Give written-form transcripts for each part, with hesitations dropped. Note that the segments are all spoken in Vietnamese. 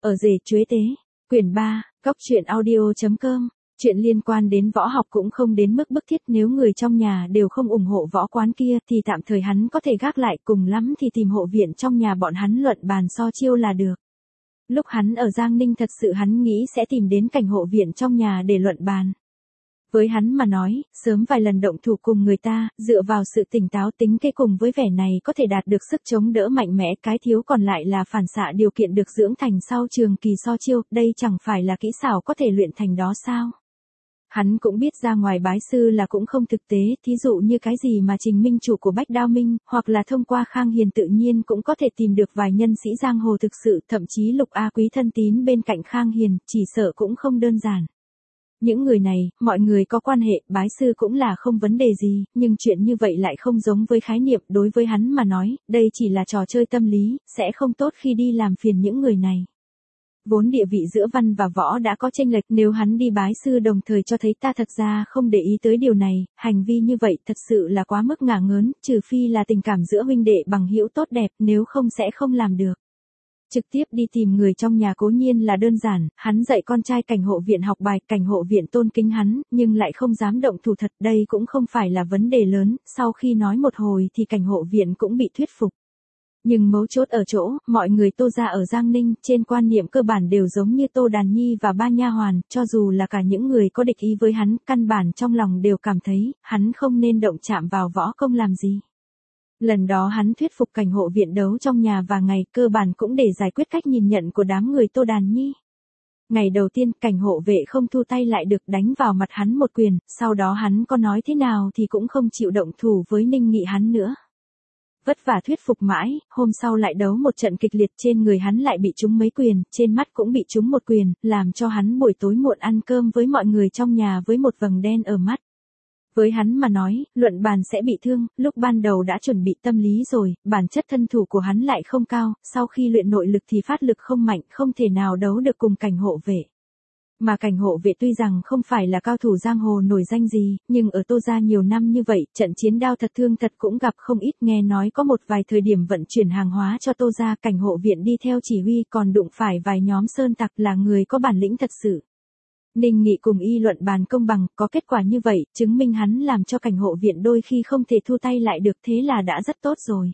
Ở rể chuế tế. Quyển 3, Cóc truyện audio.com. Chuyện liên quan đến võ học cũng không đến mức bức thiết, nếu người trong nhà đều không ủng hộ võ quán kia thì tạm thời hắn có thể gác lại, cùng lắm thì tìm hộ viện trong nhà bọn hắn luận bàn so chiêu là được. Lúc hắn ở Giang Ninh thật sự hắn nghĩ sẽ tìm đến cảnh hộ viện trong nhà để luận bàn. Với hắn mà nói, sớm vài lần động thủ cùng người ta, dựa vào sự tỉnh táo tính kế cùng với vẻ này có thể đạt được sức chống đỡ mạnh mẽ, cái thiếu còn lại là phản xạ điều kiện được dưỡng thành sau trường kỳ so chiêu, đây chẳng phải là kỹ xảo có thể luyện thành đó sao? Hắn cũng biết ra ngoài bái sư là cũng không thực tế, thí dụ như cái gì mà Trình Minh chủ của Bách Đao Minh, hoặc là thông qua Khang Hiền tự nhiên cũng có thể tìm được vài nhân sĩ giang hồ thực sự, thậm chí Lục A Quý thân tín bên cạnh Khang Hiền, chỉ sợ cũng không đơn giản. Những người này, mọi người có quan hệ, bái sư cũng là không vấn đề gì, nhưng chuyện như vậy lại không giống với khái niệm, đối với hắn mà nói, đây chỉ là trò chơi tâm lý, sẽ không tốt khi đi làm phiền những người này. Vốn địa vị giữa văn và võ đã có chênh lệch, nếu hắn đi bái sư đồng thời cho thấy ta thật ra không để ý tới điều này, hành vi như vậy thật sự là quá mức ngả ngớn, trừ phi là tình cảm giữa huynh đệ bằng hữu tốt đẹp, nếu không sẽ không làm được. Trực tiếp đi tìm người trong nhà cố nhiên là đơn giản, hắn dạy con trai cảnh hộ viện học bài, cảnh hộ viện tôn kính hắn, nhưng lại không dám động thủ thật, đây cũng không phải là vấn đề lớn, sau khi nói một hồi thì cảnh hộ viện cũng bị thuyết phục. Nhưng mấu chốt ở chỗ, mọi người Tô gia ở Giang Ninh, trên quan niệm cơ bản đều giống như Tô Đàn Nhi và ba nha hoàn, cho dù là cả những người có địch ý với hắn, căn bản trong lòng đều cảm thấy, hắn không nên động chạm vào võ công làm gì. Lần đó hắn thuyết phục cảnh hộ viện đấu trong nhà và ngày cơ bản cũng để giải quyết cách nhìn nhận của đám người Tô Đàn Nhi. Ngày đầu tiên cảnh hộ vệ không thu tay lại được, đánh vào mặt hắn một quyền, sau đó hắn có nói thế nào thì cũng không chịu động thủ với Ninh Nghị hắn nữa. Vất vả thuyết phục mãi, hôm sau lại đấu một trận kịch liệt, trên người hắn lại bị trúng mấy quyền, trên mắt cũng bị trúng một quyền, làm cho hắn buổi tối muộn ăn cơm với mọi người trong nhà với một vầng đen ở mắt. Với hắn mà nói, luận bàn sẽ bị thương, lúc ban đầu đã chuẩn bị tâm lý rồi, bản chất thân thủ của hắn lại không cao, sau khi luyện nội lực thì phát lực không mạnh, không thể nào đấu được cùng cảnh hộ vệ. Mà cảnh hộ vệ tuy rằng không phải là cao thủ giang hồ nổi danh gì, nhưng ở Tô gia nhiều năm như vậy, trận chiến đao thật thương thật cũng gặp không ít, nghe nói có một vài thời điểm vận chuyển hàng hóa cho Tô gia, cảnh hộ viện đi theo chỉ huy còn đụng phải vài nhóm sơn tặc là người có bản lĩnh thật sự. Ninh Nghị cùng y luận bàn công bằng, có kết quả như vậy, chứng minh hắn làm cho cảnh hộ viện đôi khi không thể thu tay lại được, thế là đã rất tốt rồi.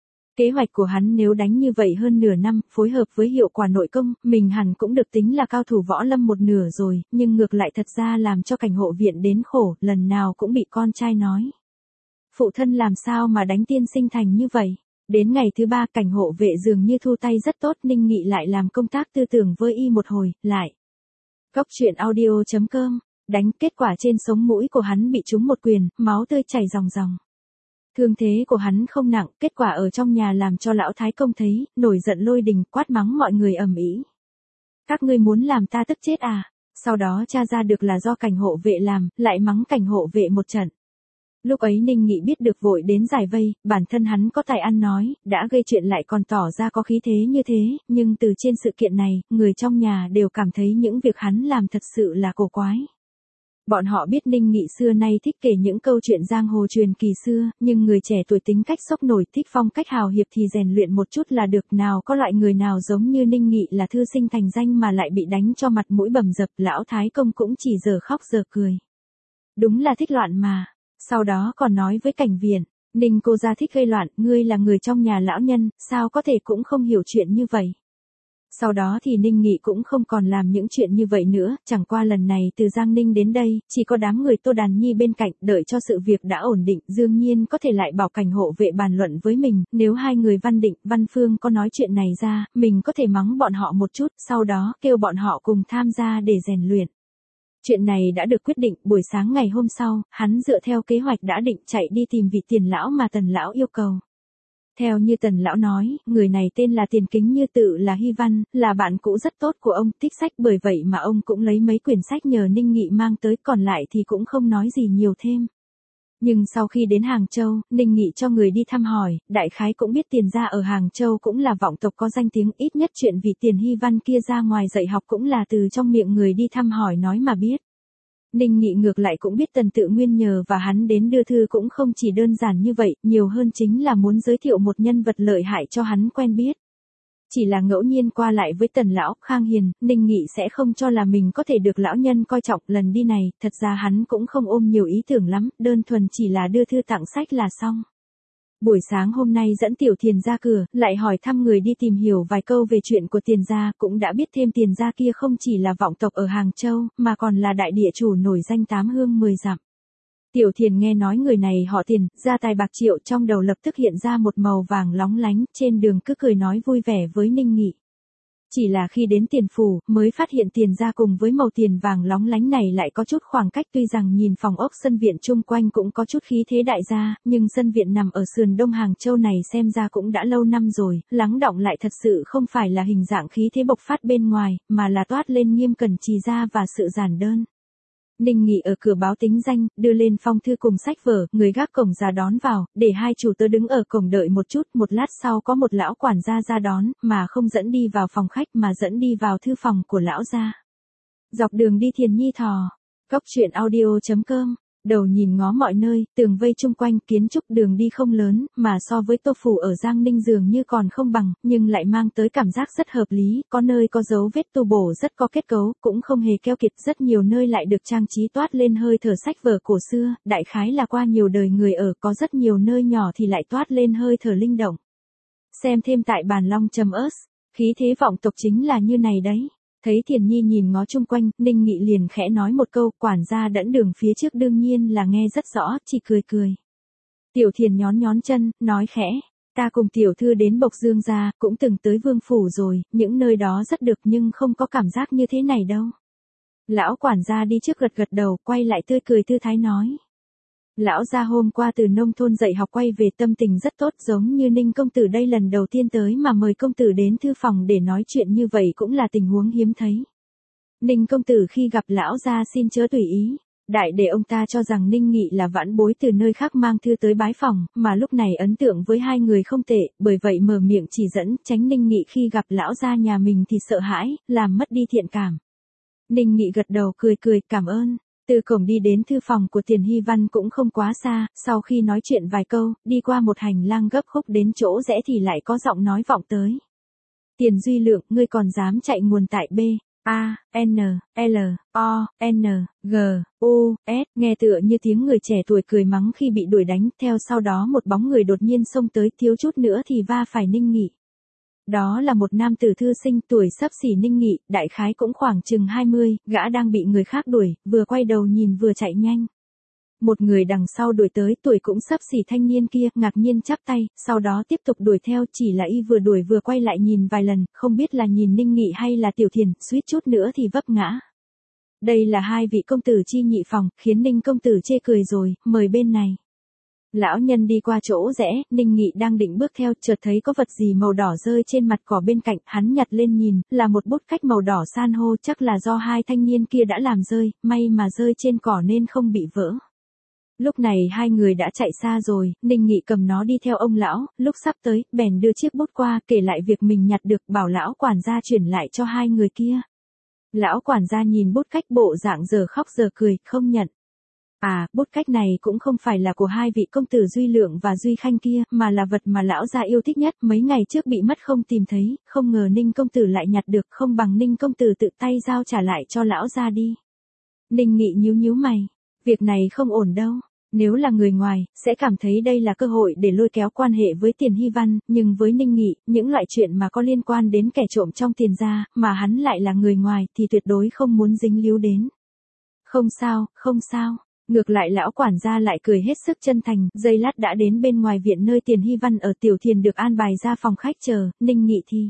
Kế hoạch của hắn nếu đánh như vậy hơn nửa năm, phối hợp với hiệu quả nội công, mình hẳn cũng được tính là cao thủ võ lâm một nửa rồi, nhưng ngược lại thật ra làm cho cảnh hộ viện đến khổ, lần nào cũng bị con trai nói. Phụ thân làm sao mà đánh tiên sinh thành như vậy? Đến ngày thứ 3 cảnh hộ vệ dường như thu tay rất tốt, Ninh Nghị lại làm công tác tư tưởng với y một hồi, lại. Cóc truyện audio.com, đánh, kết quả trên sống mũi của hắn bị trúng một quyền, máu tươi chảy ròng ròng. Thương thế của hắn không nặng, kết quả ở trong nhà làm cho lão thái công thấy, nổi giận lôi đình, quát mắng mọi người ầm ĩ. Các ngươi muốn làm ta tức chết à? Sau đó tra ra được là do cảnh hộ vệ làm, lại mắng cảnh hộ vệ một trận. Lúc ấy Ninh Nghị biết được vội đến giải vây, bản thân hắn có tài ăn nói, đã gây chuyện lại còn tỏ ra có khí thế như thế, nhưng từ trên sự kiện này, người trong nhà đều cảm thấy những việc hắn làm thật sự là cổ quái. Bọn họ biết Ninh Nghị xưa nay thích kể những câu chuyện giang hồ truyền kỳ xưa, nhưng người trẻ tuổi tính cách sốc nổi, thích phong cách hào hiệp thì rèn luyện một chút là được, nào có loại người nào giống như Ninh Nghị là thư sinh thành danh mà lại bị đánh cho mặt mũi bầm dập, lão thái công cũng chỉ giờ khóc giờ cười. Đúng là thích loạn mà. Sau đó còn nói với cảnh viện, Ninh cô gia thích gây loạn, ngươi là người trong nhà lão nhân, sao có thể cũng không hiểu chuyện như vậy. Sau đó thì Ninh Nghị cũng không còn làm những chuyện như vậy nữa, chẳng qua lần này từ Giang Ninh đến đây, chỉ có đám người Tô Đàn Nhi bên cạnh, đợi cho sự việc đã ổn định, đương nhiên có thể lại bảo cảnh hộ vệ bàn luận với mình, nếu hai người Văn Định, Văn Phương có nói chuyện này ra, mình có thể mắng bọn họ một chút, sau đó kêu bọn họ cùng tham gia để rèn luyện. Chuyện này đã được quyết định, buổi sáng ngày hôm sau, hắn dựa theo kế hoạch đã định chạy đi tìm vị Tiền lão mà Tần lão yêu cầu. Theo như Tần lão nói, người này tên là Tiền Kính Như, tự là Hy Văn, là bạn cũ rất tốt của ông, thích sách, bởi vậy mà ông cũng lấy mấy quyển sách nhờ Ninh Nghị mang tới, còn lại thì cũng không nói gì nhiều thêm. Nhưng sau khi đến Hàng Châu, Ninh Nghị cho người đi thăm hỏi, đại khái cũng biết Tiền gia ở Hàng Châu cũng là vọng tộc có danh tiếng, ít nhất chuyện vì Tiền Hy Văn kia ra ngoài dạy học cũng là từ trong miệng người đi thăm hỏi nói mà biết. Ninh Nghị ngược lại cũng biết Tần Tự Nguyên nhờ và hắn đến đưa thư cũng không chỉ đơn giản như vậy, nhiều hơn chính là muốn giới thiệu một nhân vật lợi hại cho hắn quen biết. Chỉ là ngẫu nhiên qua lại với Tần lão Khang Hiền, Ninh Nghị sẽ không cho là mình có thể được lão nhân coi trọng. Lần đi này, thật ra hắn cũng không ôm nhiều ý tưởng lắm, đơn thuần chỉ là đưa thư tặng sách là xong. Buổi sáng hôm nay dẫn Tiểu Thiền ra cửa, lại hỏi thăm người đi tìm hiểu vài câu về chuyện của Tiền gia, cũng đã biết thêm Tiền gia kia không chỉ là vọng tộc ở Hàng Châu, mà còn là đại địa chủ nổi danh 8 hương 10 dặm. Tiểu Thiền nghe nói người này họ Tiền, gia tài bạc triệu, trong đầu lập tức hiện ra một màu vàng lóng lánh, trên đường cứ cười nói vui vẻ với Ninh Nghị. Chỉ là khi đến Tiền phủ, mới phát hiện Tiền gia cùng với màu tiền vàng lóng lánh này lại có chút khoảng cách, tuy rằng nhìn phòng ốc sân viện chung quanh cũng có chút khí thế đại gia, nhưng sân viện nằm ở sườn đông Hàng Châu này xem ra cũng đã lâu năm rồi, lắng đọng lại thật sự không phải là hình dạng khí thế bộc phát bên ngoài, mà là toát lên nghiêm cẩn trì gia và sự giản đơn. Ninh Nghị ở cửa báo tính danh, đưa lên phong thư cùng sách vở, người gác cổng ra đón vào, để hai chủ tớ đứng ở cổng đợi một chút, một lát sau có một lão quản gia ra đón, mà không dẫn đi vào phòng khách mà dẫn đi vào thư phòng của lão gia. Dọc đường đi Thiền Nhi thò, Cốc truyện audio.com, đầu nhìn ngó mọi nơi, tường vây chung quanh, kiến trúc đường đi không lớn, mà so với Tô phủ ở Giang Ninh dường như còn không bằng, nhưng lại mang tới cảm giác rất hợp lý, có nơi có dấu vết tu bổ rất có kết cấu, cũng không hề keo kiệt, rất nhiều nơi lại được trang trí toát lên hơi thở sách vở cổ xưa, đại khái là qua nhiều đời người ở, có rất nhiều nơi nhỏ thì lại toát lên hơi thở linh động. Xem thêm tại bản long .us, khí thế vọng tộc chính là như này đấy. Thấy Thiền Nhi nhìn ngó chung quanh, Ninh Nghị liền khẽ nói một câu, quản gia dẫn đường phía trước đương nhiên là nghe rất rõ, chỉ cười cười. Tiểu Thiền nhón nhón chân, nói khẽ, ta cùng tiểu thư đến Bộc Dương gia, cũng từng tới Vương phủ rồi, những nơi đó rất được nhưng không có cảm giác như thế này đâu. Lão quản gia đi trước gật gật đầu, quay lại tươi cười thư thái nói. Lão gia hôm qua từ nông thôn dạy học quay về, tâm tình rất tốt, giống như Ninh công tử đây lần đầu tiên tới mà mời công tử đến thư phòng để nói chuyện như vậy cũng là tình huống hiếm thấy. Ninh công tử khi gặp lão gia xin chớ tùy ý. Đại để ông ta cho rằng Ninh Nghị là vãn bối từ nơi khác mang thư tới bái phòng, mà lúc này ấn tượng với hai người không tệ, bởi vậy mở miệng chỉ dẫn, tránh Ninh Nghị khi gặp lão gia nhà mình thì sợ hãi, làm mất đi thiện cảm. Ninh Nghị gật đầu cười cười, cảm ơn. Từ cổng đi đến thư phòng của Tiền Hy Văn cũng không quá xa, sau khi nói chuyện vài câu, đi qua một hành lang gấp khúc đến chỗ rẽ thì lại có giọng nói vọng tới. Tiền Duy Lượng, ngươi còn dám chạy nguồn tại B, A, N, L, O, N, G, U, S, nghe tựa như tiếng người trẻ tuổi cười mắng khi bị đuổi đánh, theo sau đó một bóng người đột nhiên xông tới, thiếu chút nữa thì va phải Ninh Nghị. Đó là một nam tử thư sinh tuổi xấp xỉ Ninh Nghị, đại khái cũng khoảng chừng 20, gã đang bị người khác đuổi, vừa quay đầu nhìn vừa chạy nhanh. Một người đằng sau đuổi tới, tuổi cũng xấp xỉ thanh niên kia, ngạc nhiên chắp tay, sau đó tiếp tục đuổi theo, chỉ là y vừa đuổi vừa quay lại nhìn vài lần, không biết là nhìn Ninh Nghị hay là Tiểu Thiền, suýt chút nữa thì vấp ngã. Đây là hai vị công tử chi nhị phòng, khiến Ninh công tử chê cười rồi, mời bên này. Lão nhân đi qua chỗ rẽ, Ninh Nghị đang định bước theo, chợt thấy có vật gì màu đỏ rơi trên mặt cỏ bên cạnh, hắn nhặt lên nhìn, là một bút cách màu đỏ san hô, chắc là do hai thanh niên kia đã làm rơi, may mà rơi trên cỏ nên không bị vỡ. Lúc này hai người đã chạy xa rồi, Ninh Nghị cầm nó đi theo ông lão, lúc sắp tới, bèn đưa chiếc bút qua, kể lại việc mình nhặt được, bảo lão quản gia chuyển lại cho hai người kia. Lão quản gia nhìn bút cách bộ dạng giờ khóc giờ cười, không nhận. À, bút cách này cũng không phải là của hai vị công tử Duy Lượng và Duy Khanh kia, mà là vật mà lão gia yêu thích nhất, mấy ngày trước bị mất không tìm thấy, không ngờ Ninh công tử lại nhặt được, không bằng Ninh công tử tự tay giao trả lại cho lão gia đi. Ninh Nghị nhíu nhíu mày, việc này không ổn đâu. Nếu là người ngoài, sẽ cảm thấy đây là cơ hội để lôi kéo quan hệ với Tiền Hy Văn, nhưng với Ninh Nghị, những loại chuyện mà có liên quan đến kẻ trộm trong Tiền gia, mà hắn lại là người ngoài thì tuyệt đối không muốn dính líu đến. Không sao, không sao. Ngược lại lão quản gia lại cười hết sức chân thành, giây lát đã đến bên ngoài viện nơi Tiền Hy Văn ở. Tiểu Thiền được an bài ra phòng khách chờ, Ninh Nghị thì.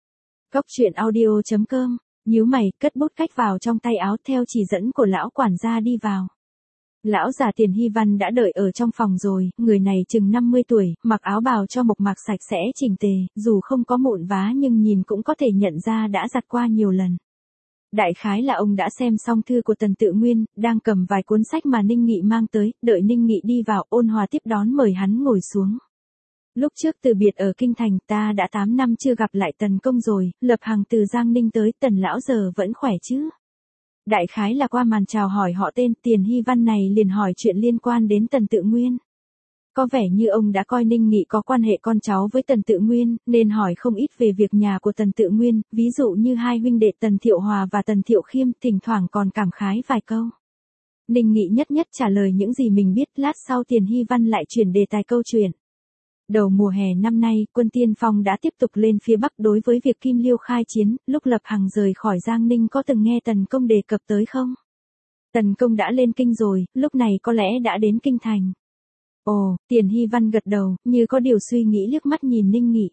Cốc truyện audio.com, nhíu mày, cất bút cách vào trong tay áo theo chỉ dẫn của lão quản gia đi vào. Lão già Tiền Hy Văn đã đợi ở trong phòng rồi, người này chừng 50 tuổi, mặc áo bào cho mộc mạc sạch sẽ chỉnh tề, dù không có mụn vá nhưng nhìn cũng có thể nhận ra đã giặt qua nhiều lần. Đại khái là ông đã xem xong thư của Tần Tự Nguyên, đang cầm vài cuốn sách mà Ninh Nghị mang tới, đợi Ninh Nghị đi vào, ôn hòa tiếp đón mời hắn ngồi xuống. Lúc trước từ biệt ở Kinh Thành, ta đã 8 năm chưa gặp lại Tần công rồi, lập hàng từ Giang Ninh tới, Tần lão giờ vẫn khỏe chứ? Đại khái là qua màn chào hỏi họ tên, Tiền Hy Văn này liền hỏi chuyện liên quan đến Tần Tự Nguyên. Có vẻ như ông đã coi Ninh Nghị có quan hệ con cháu với Tần Tự Nguyên, nên hỏi không ít về việc nhà của Tần Tự Nguyên, ví dụ như hai huynh đệ Tần Thiệu Hòa và Tần Thiệu Khiêm, thỉnh thoảng còn cảm khái vài câu. Ninh Nghị nhất nhất trả lời những gì mình biết, lát sau Tiền Hy Văn lại chuyển đề tài câu chuyện. Đầu mùa hè năm nay, quân tiên phong đã tiếp tục lên phía Bắc đối với việc Kim Liêu khai chiến, lúc Lập Hằng rời khỏi Giang Ninh có từng nghe Tần Công đề cập tới không? Tần Công đã lên kinh rồi, lúc này có lẽ đã đến kinh thành. Ồ, Tiền Hy Văn gật đầu, như có điều suy nghĩ liếc mắt nhìn Ninh Nghị.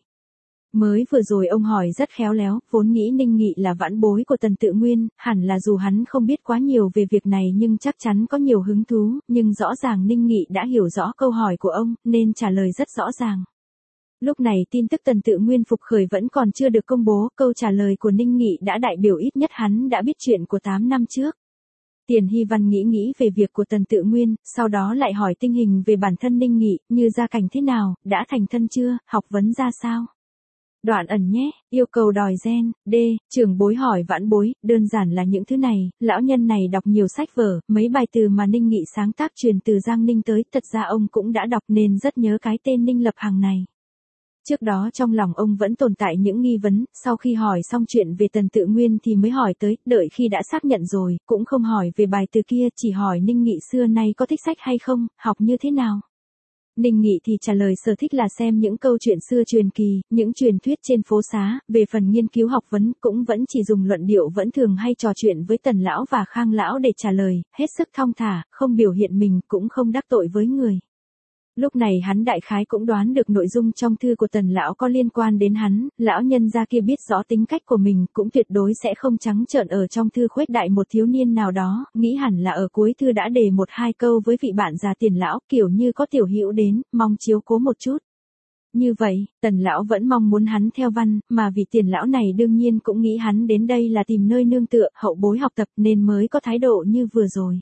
Mới vừa rồi ông hỏi rất khéo léo, vốn nghĩ Ninh Nghị là vãn bối của Tần Tự Nguyên, hẳn là dù hắn không biết quá nhiều về việc này nhưng chắc chắn có nhiều hứng thú, nhưng rõ ràng Ninh Nghị đã hiểu rõ câu hỏi của ông, nên trả lời rất rõ ràng. Lúc này tin tức Tần Tự Nguyên phục khởi vẫn còn chưa được công bố, câu trả lời của Ninh Nghị đã đại biểu ít nhất hắn đã biết chuyện của 8 năm trước. Tiền Hy Văn nghĩ về việc của Tần Tự Nguyên, sau đó lại hỏi tình hình về bản thân Ninh Nghị, như gia cảnh thế nào, đã thành thân chưa, học vấn ra sao. Đoạn ẩn nhé, yêu cầu đòi gen, trưởng bối hỏi vãn bối, đơn giản là những thứ này, lão nhân này đọc nhiều sách vở, mấy bài từ mà Ninh Nghị sáng tác truyền từ Giang Ninh tới, thật ra ông cũng đã đọc nên rất nhớ cái tên Ninh Lập Hằng này. Trước đó trong lòng ông vẫn tồn tại những nghi vấn, sau khi hỏi xong chuyện về Tần Tự Nguyên thì mới hỏi tới, đợi khi đã xác nhận rồi, cũng không hỏi về bài từ kia, chỉ hỏi Ninh Nghị xưa nay có thích sách hay không, học như thế nào. Ninh Nghị thì trả lời sở thích là xem những câu chuyện xưa truyền kỳ, những truyền thuyết trên phố xá, về phần nghiên cứu học vấn cũng vẫn chỉ dùng luận điệu, vẫn thường hay trò chuyện với Tần Lão và Khang Lão để trả lời, hết sức thong thả, không biểu hiện mình cũng không đắc tội với người. Lúc này hắn đại khái cũng đoán được nội dung trong thư của Tần Lão có liên quan đến hắn, lão nhân gia kia biết rõ tính cách của mình, cũng tuyệt đối sẽ không trắng trợn ở trong thư khuếch đại một thiếu niên nào đó, nghĩ hẳn là ở cuối thư đã đề một hai câu với vị bạn già Tiền Lão, kiểu như có tiểu hữu đến, mong chiếu cố một chút. Như vậy, Tần Lão vẫn mong muốn hắn theo văn, mà vị Tiền Lão này đương nhiên cũng nghĩ hắn đến đây là tìm nơi nương tựa, hậu bối học tập nên mới có thái độ như vừa rồi.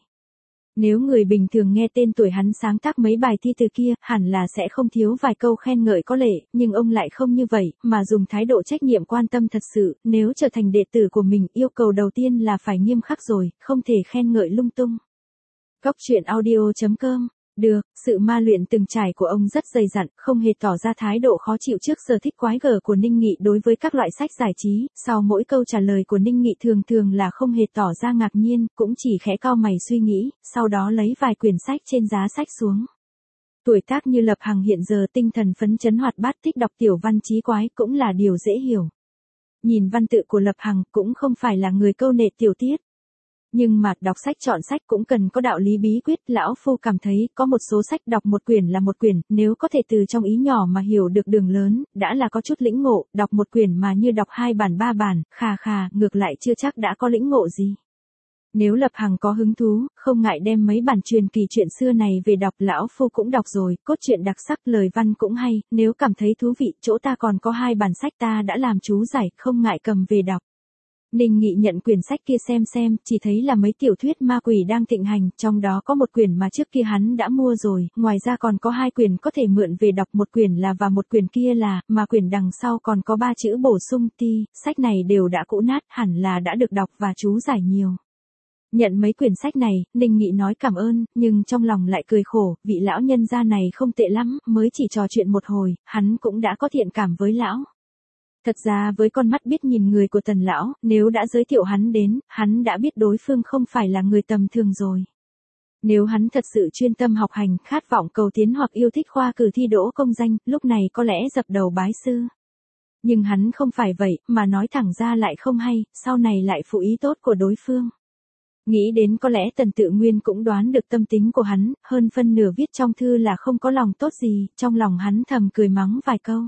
Nếu người bình thường nghe tên tuổi hắn sáng tác mấy bài thi từ kia, hẳn là sẽ không thiếu vài câu khen ngợi có lệ, nhưng ông lại không như vậy, mà dùng thái độ trách nhiệm quan tâm thật sự, nếu trở thành đệ tử của mình, yêu cầu đầu tiên là phải nghiêm khắc rồi, không thể khen ngợi lung tung. Góc truyện audio.com. Được, sự ma luyện từng trải của ông rất dày dặn, không hề tỏ ra thái độ khó chịu trước sở thích quái gở của Ninh Nghị đối với các loại sách giải trí, sau mỗi câu trả lời của Ninh Nghị thường là không hề tỏ ra ngạc nhiên, cũng chỉ khẽ cau mày suy nghĩ, sau đó lấy vài quyển sách trên giá sách xuống. Tuổi tác như Lập Hằng hiện giờ tinh thần phấn chấn hoạt bát, thích đọc tiểu văn chí quái cũng là điều dễ hiểu. Nhìn văn tự của Lập Hằng cũng không phải là người câu nệ tiểu tiết. Nhưng mà đọc sách chọn sách cũng cần có đạo lý bí quyết, lão phu cảm thấy có một số sách đọc một quyển là một quyển, nếu có thể từ trong ý nhỏ mà hiểu được đường lớn, đã là có chút lĩnh ngộ, đọc một quyển mà như đọc 2 bản 3 bản, ngược lại chưa chắc đã có lĩnh ngộ gì. Nếu Lập Hằng có hứng thú, không ngại đem mấy bản truyền kỳ chuyện xưa này về đọc, lão phu cũng đọc rồi, cốt truyện đặc sắc, lời văn cũng hay, nếu cảm thấy thú vị, chỗ ta còn có 2 bản sách ta đã làm chú giải, không ngại cầm về đọc. Ninh Nghị nhận quyển sách kia xem, chỉ thấy là mấy tiểu thuyết ma quỷ đang thịnh hành, trong đó có một quyển mà trước kia hắn đã mua rồi, ngoài ra còn có 2 quyển có thể mượn về đọc, một quyển là và một quyển kia là, mà quyển đằng sau còn có 3 chữ bổ sung ti, sách này đều đã cũ nát, hẳn là đã được đọc và chú giải nhiều. Nhận mấy quyển sách này, Ninh Nghị nói cảm ơn, nhưng trong lòng lại cười khổ, vị lão nhân gia này không tệ lắm, mới chỉ trò chuyện một hồi, hắn cũng đã có thiện cảm với lão. Thật ra với con mắt biết nhìn người của Tần Lão, nếu đã giới thiệu hắn đến, hắn đã biết đối phương không phải là người tầm thường rồi. Nếu hắn thật sự chuyên tâm học hành, khát vọng cầu tiến hoặc yêu thích khoa cử thi đỗ công danh, lúc này có lẽ dập đầu bái sư. Nhưng hắn không phải vậy, mà nói thẳng ra lại không hay, sau này lại phụ ý tốt của đối phương. Nghĩ đến có lẽ Tần Tự Nguyên cũng đoán được tâm tính của hắn, hơn phân nửa viết trong thư là không có lòng tốt gì, trong lòng hắn thầm cười mắng vài câu.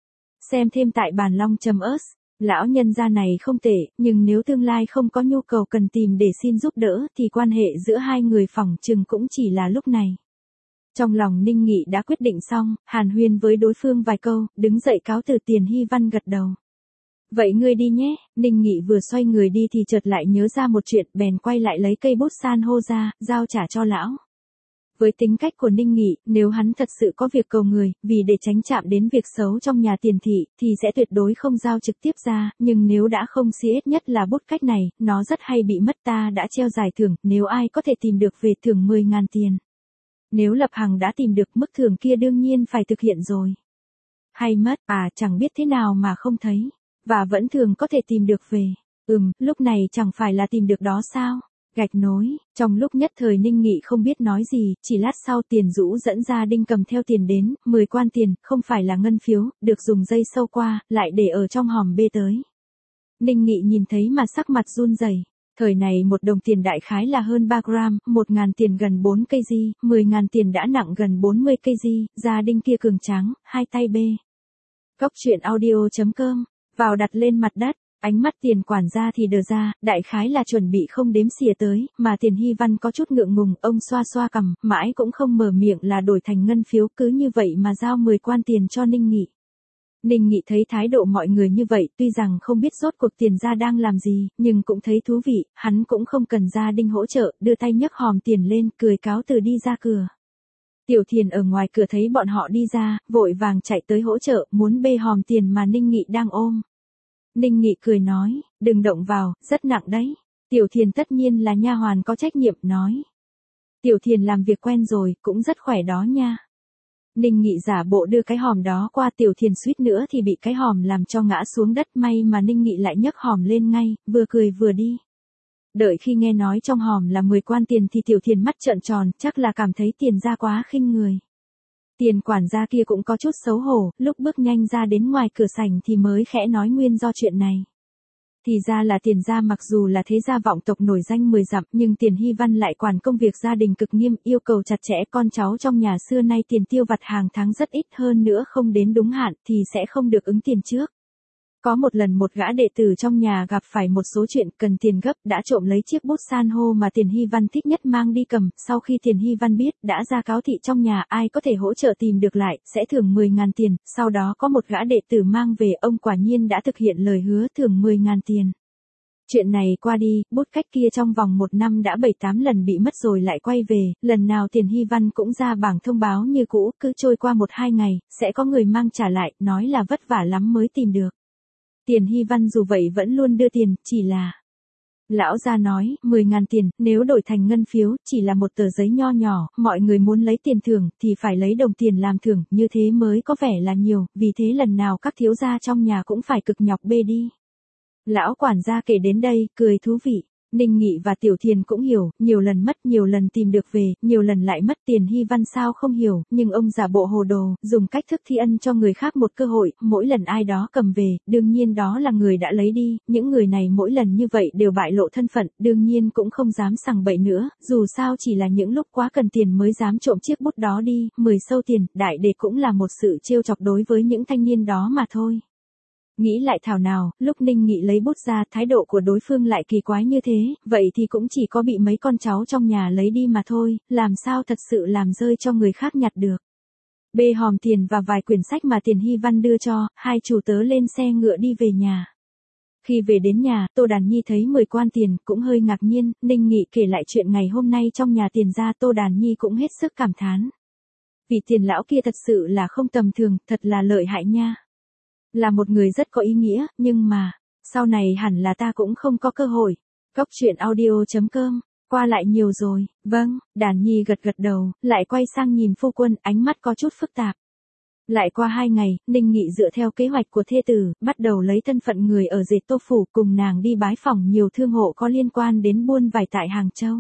Xem thêm tại bản long.us, lão nhân gia này không tệ, nhưng nếu tương lai không có nhu cầu cần tìm để xin giúp đỡ thì quan hệ giữa hai người phỏng chừng cũng chỉ là lúc này. Trong lòng Ninh Nghị đã quyết định xong, hàn huyên với đối phương vài câu, đứng dậy cáo từ. Tiền Hy Văn gật đầu. Vậy ngươi đi nhé, Ninh Nghị vừa xoay người đi thì chợt lại nhớ ra một chuyện, bèn quay lại lấy cây bút san hô ra, giao trả cho lão. Với tính cách của Ninh Nghị, nếu hắn thật sự có việc cầu người, vì để tránh chạm đến việc xấu trong nhà Tiền thị, thì sẽ tuyệt đối không giao trực tiếp ra, nhưng nếu đã không si ít nhất là bút cách này, nó rất hay bị mất, ta đã treo giải thưởng, nếu ai có thể tìm được về thưởng 10.000 tiền. Nếu Lập Hằng đã tìm được mức thưởng kia đương nhiên phải thực hiện rồi. Hay mất, chẳng biết thế nào mà không thấy. Và vẫn thường có thể tìm được về. Lúc này chẳng phải là tìm được đó sao? Gạch nối, trong lúc nhất thời Ninh Nghị không biết nói gì, chỉ lát sau Tiền Dũ dẫn ra Đinh cầm theo tiền đến, 10 quan tiền, không phải là ngân phiếu, được dùng dây sâu qua, lại để ở trong hòm bê tới. Ninh Nghị nhìn thấy mà sắc mặt run rẩy. Thời này 1 đồng tiền đại khái là hơn 3 gram, 1.000 tiền gần 4 kg, 10.000 tiền đã nặng gần 40 kg, da Đinh kia cường tráng, hai tay bê. Cóc truyện audio.com, vào đặt lên mặt đất. Ánh mắt Tiền quản gia thì đờ ra, đại khái là chuẩn bị không đếm xỉa tới, mà Tiền Hy Văn có chút ngượng ngùng, ông xoa xoa cằm, mãi cũng không mở miệng là đổi thành ngân phiếu, cứ như vậy mà giao 10 quan tiền cho Ninh Nghị. Ninh Nghị thấy thái độ mọi người như vậy, tuy rằng không biết rốt cuộc Tiền gia đang làm gì, nhưng cũng thấy thú vị, hắn cũng không cần gia Đinh hỗ trợ, đưa tay nhấc hòm tiền lên, cười cáo từ đi ra cửa. Tiểu Thiền ở ngoài cửa thấy bọn họ đi ra, vội vàng chạy tới hỗ trợ, muốn bê hòm tiền mà Ninh Nghị đang ôm. Ninh Nghị cười nói, đừng động vào, rất nặng đấy. Tiểu Thiền tất nhiên là nha hoàn có trách nhiệm, nói. Tiểu Thiền làm việc quen rồi, cũng rất khỏe đó nha. Ninh Nghị giả bộ đưa cái hòm đó qua, Tiểu Thiền suýt nữa thì bị cái hòm làm cho ngã xuống đất, may mà Ninh Nghị lại nhấc hòm lên ngay, vừa cười vừa đi. Đợi khi nghe nói trong hòm là 10 quan tiền thì Tiểu Thiền mắt trợn tròn, chắc là cảm thấy Tiền gia quá khinh người. Tiền quản gia kia cũng có chút xấu hổ, lúc bước nhanh ra đến ngoài cửa sảnh thì mới khẽ nói nguyên do chuyện này. Thì ra là Tiền gia mặc dù là thế gia vọng tộc nổi danh 10 dặm, nhưng Tiền Hy Văn lại quản công việc gia đình cực nghiêm, yêu cầu chặt chẽ, con cháu trong nhà xưa nay tiền tiêu vặt hàng tháng rất ít, hơn nữa không đến đúng hạn thì sẽ không được ứng tiền trước. Có một lần một gã đệ tử trong nhà gặp phải một số chuyện cần tiền gấp, đã trộm lấy chiếc bút san hô mà Tiền Hy Văn thích nhất mang đi cầm, sau khi Tiền Hy Văn biết, đã ra cáo thị trong nhà, ai có thể hỗ trợ tìm được lại, sẽ thưởng 10.000 tiền, sau đó có một gã đệ tử mang về, ông quả nhiên đã thực hiện lời hứa thưởng 10.000 tiền. Chuyện này qua đi, bút cách kia trong vòng 1 năm đã 7-8 lần bị mất rồi lại quay về, lần nào Tiền Hy Văn cũng ra bảng thông báo như cũ, cứ trôi qua 1-2 ngày, sẽ có người mang trả lại, nói là vất vả lắm mới tìm được. Tiền Hy Văn dù vậy vẫn luôn đưa tiền, chỉ là... Lão gia nói, 10.000 tiền, nếu đổi thành ngân phiếu, chỉ là một tờ giấy nho nhỏ, mọi người muốn lấy tiền thưởng, thì phải lấy đồng tiền làm thưởng, như thế mới có vẻ là nhiều, vì thế lần nào các thiếu gia trong nhà cũng phải cực nhọc bê đi. Lão quản gia kể đến đây, cười thú vị. Ninh Nghị và Tiểu Thiền cũng hiểu, nhiều lần mất, nhiều lần tìm được về, nhiều lần lại mất. Tiền Hy Văn sao không hiểu, nhưng ông giả bộ hồ đồ, dùng cách thức thi ân cho người khác một cơ hội, mỗi lần ai đó cầm về, đương nhiên đó là người đã lấy đi, những người này mỗi lần như vậy đều bại lộ thân phận, đương nhiên cũng không dám sằng bậy nữa, dù sao chỉ là những lúc quá cần tiền mới dám trộm chiếc bút đó đi, 10 sâu tiền, đại để cũng là một sự trêu chọc đối với những thanh niên đó mà thôi. Nghĩ lại thảo nào, lúc Ninh Nghị lấy bút ra, thái độ của đối phương lại kỳ quái như thế, vậy thì cũng chỉ có bị mấy con cháu trong nhà lấy đi mà thôi, làm sao thật sự làm rơi cho người khác nhặt được. Bê hòm tiền và vài quyển sách mà Tiền Hy Văn đưa cho, hai chủ tớ lên xe ngựa đi về nhà. Khi về đến nhà, Tô Đàn Nhi thấy 10 quan tiền, cũng hơi ngạc nhiên, Ninh Nghị kể lại chuyện ngày hôm nay trong nhà Tiền gia, Tô Đàn Nhi cũng hết sức cảm thán. Vì Tiền lão kia thật sự là không tầm thường, thật là lợi hại nha. Là một người rất có ý nghĩa, nhưng mà, sau này hẳn là ta cũng không có cơ hội. Cóc truyện audio.com, qua lại nhiều rồi, vâng, Đàn Nhi gật gật đầu, lại quay sang nhìn phu quân, ánh mắt có chút phức tạp. Lại qua 2 ngày, Ninh Nghị dựa theo kế hoạch của thê tử, bắt đầu lấy thân phận người ở dệt Tô Phủ cùng nàng đi bái phỏng nhiều thương hộ có liên quan đến buôn vải tại Hàng Châu.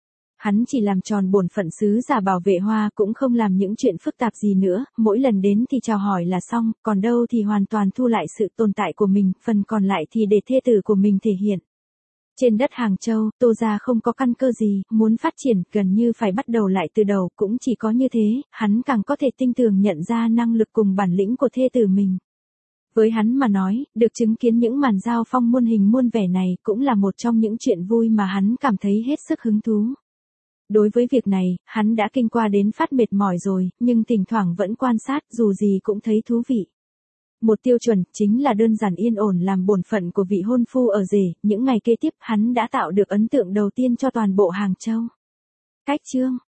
Hắn chỉ làm tròn bổn phận sứ giả bảo vệ hoa, cũng không làm những chuyện phức tạp gì nữa, mỗi lần đến thì chào hỏi là xong, còn đâu thì hoàn toàn thu lại sự tồn tại của mình, phần còn lại thì để thê tử của mình thể hiện. Trên đất Hàng Châu, Tô gia không có căn cơ gì, muốn phát triển, gần như phải bắt đầu lại từ đầu, cũng chỉ có như thế, hắn càng có thể tinh tường nhận ra năng lực cùng bản lĩnh của thê tử mình. Với hắn mà nói, được chứng kiến những màn giao phong muôn hình muôn vẻ này, cũng là một trong những chuyện vui mà hắn cảm thấy hết sức hứng thú. Đối với việc này, hắn đã kinh qua đến phát mệt mỏi rồi, nhưng thỉnh thoảng vẫn quan sát, dù gì cũng thấy thú vị. Một tiêu chuẩn, chính là đơn giản yên ổn làm bổn phận của vị hôn phu ở rể, những ngày kế tiếp hắn đã tạo được ấn tượng đầu tiên cho toàn bộ Hàng Châu. Cách chương